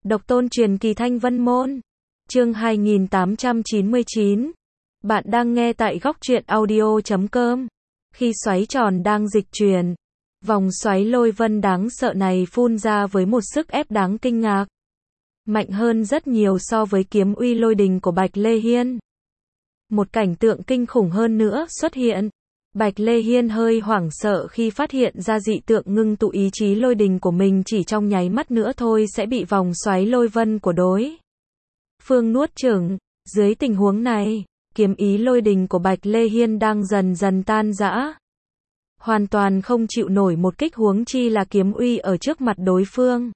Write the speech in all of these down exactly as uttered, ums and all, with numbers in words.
Độc tôn truyền kỳ Thanh Vân Môn. Chương hai nghìn tám trăm chín mươi chín. Bạn đang nghe tại góc truyện audio chấm com. Khi xoáy tròn đang dịch chuyển, vòng xoáy lôi vân đáng sợ này phun ra với một sức ép đáng kinh ngạc. Mạnh hơn rất nhiều so với kiếm uy lôi đình của Bạch Lê Hiên. Một cảnh tượng kinh khủng hơn nữa xuất hiện. Bạch Lê Hiên hơi hoảng sợ khi phát hiện ra dị tượng ngưng tụ ý chí lôi đình của mình chỉ trong nháy mắt nữa thôi sẽ bị vòng xoáy lôi vân của đối phương nuốt chửng. Dưới tình huống này, kiếm ý lôi đình của Bạch Lê Hiên đang dần dần tan rã. Hoàn toàn không chịu nổi một kích, huống chi là kiếm uy ở trước mặt đối phương.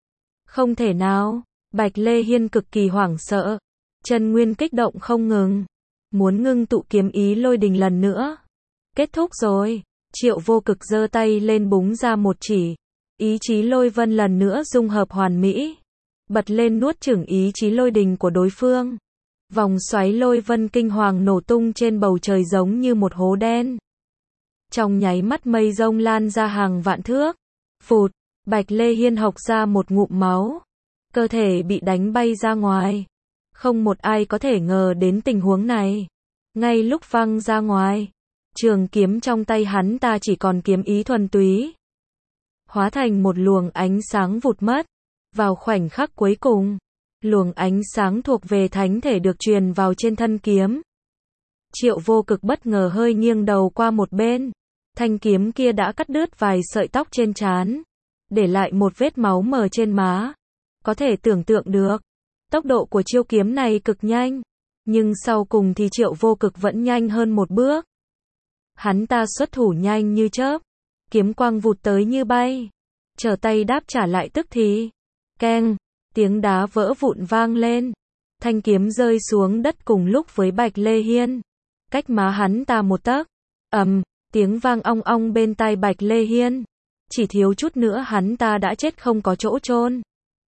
Không thể nào, Bạch Lê Hiên cực kỳ hoảng sợ. Chân nguyên kích động không ngừng. Muốn ngưng tụ kiếm ý lôi đình lần nữa. Kết thúc rồi. Triệu Vô Cực giơ tay lên búng ra một chỉ. Ý chí lôi vân lần nữa dung hợp hoàn mỹ. Bật lên nuốt chửng ý chí lôi đình của đối phương. Vòng xoáy lôi vân kinh hoàng nổ tung trên bầu trời giống như một hố đen. Trong nháy mắt mây rông lan ra hàng vạn thước. Phụt, Bạch Lê Hiên hộc ra một ngụm máu. Cơ thể bị đánh bay ra ngoài. Không một ai có thể ngờ đến tình huống này. Ngay lúc văng ra ngoài, trường kiếm trong tay hắn ta chỉ còn kiếm ý thuần túy. Hóa thành một luồng ánh sáng vụt mất. Vào khoảnh khắc cuối cùng, luồng ánh sáng thuộc về thánh thể được truyền vào trên thân kiếm. Triệu Vô Cực bất ngờ hơi nghiêng đầu qua một bên. Thanh kiếm kia đã cắt đứt vài sợi tóc trên trán, để lại một vết máu mờ trên má. Có thể tưởng tượng được, tốc độ của chiêu kiếm này cực nhanh. Nhưng sau cùng thì Triệu Vô Cực vẫn nhanh hơn một bước. Hắn ta xuất thủ nhanh như chớp. Kiếm quang vụt tới như bay. Trở tay đáp trả lại tức thì. Keng, tiếng đá vỡ vụn vang lên. Thanh kiếm rơi xuống đất cùng lúc với Bạch Lê Hiên. Cách má hắn ta một tấc. Ầm, tiếng vang ong ong bên tai Bạch Lê Hiên. Chỉ thiếu chút nữa hắn ta đã chết không có chỗ chôn.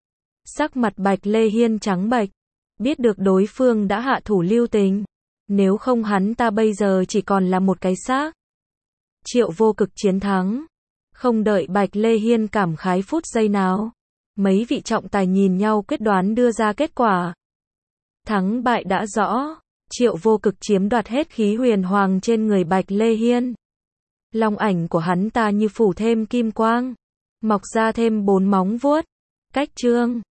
Sắc mặt Bạch Lê Hiên trắng bệch. Biết được đối phương đã hạ thủ lưu tình. Nếu không hắn ta bây giờ chỉ còn là một cái xác. Triệu Vô Cực chiến thắng. Không đợi Bạch Lê Hiên cảm khái phút giây nào. Mấy vị trọng tài nhìn nhau quyết đoán đưa ra kết quả. Thắng bại đã rõ. Triệu Vô Cực chiếm đoạt hết khí huyền hoàng trên người Bạch Lê Hiên. Long ảnh của hắn ta như phủ thêm kim quang. Mọc ra thêm bốn móng vuốt. Cách chương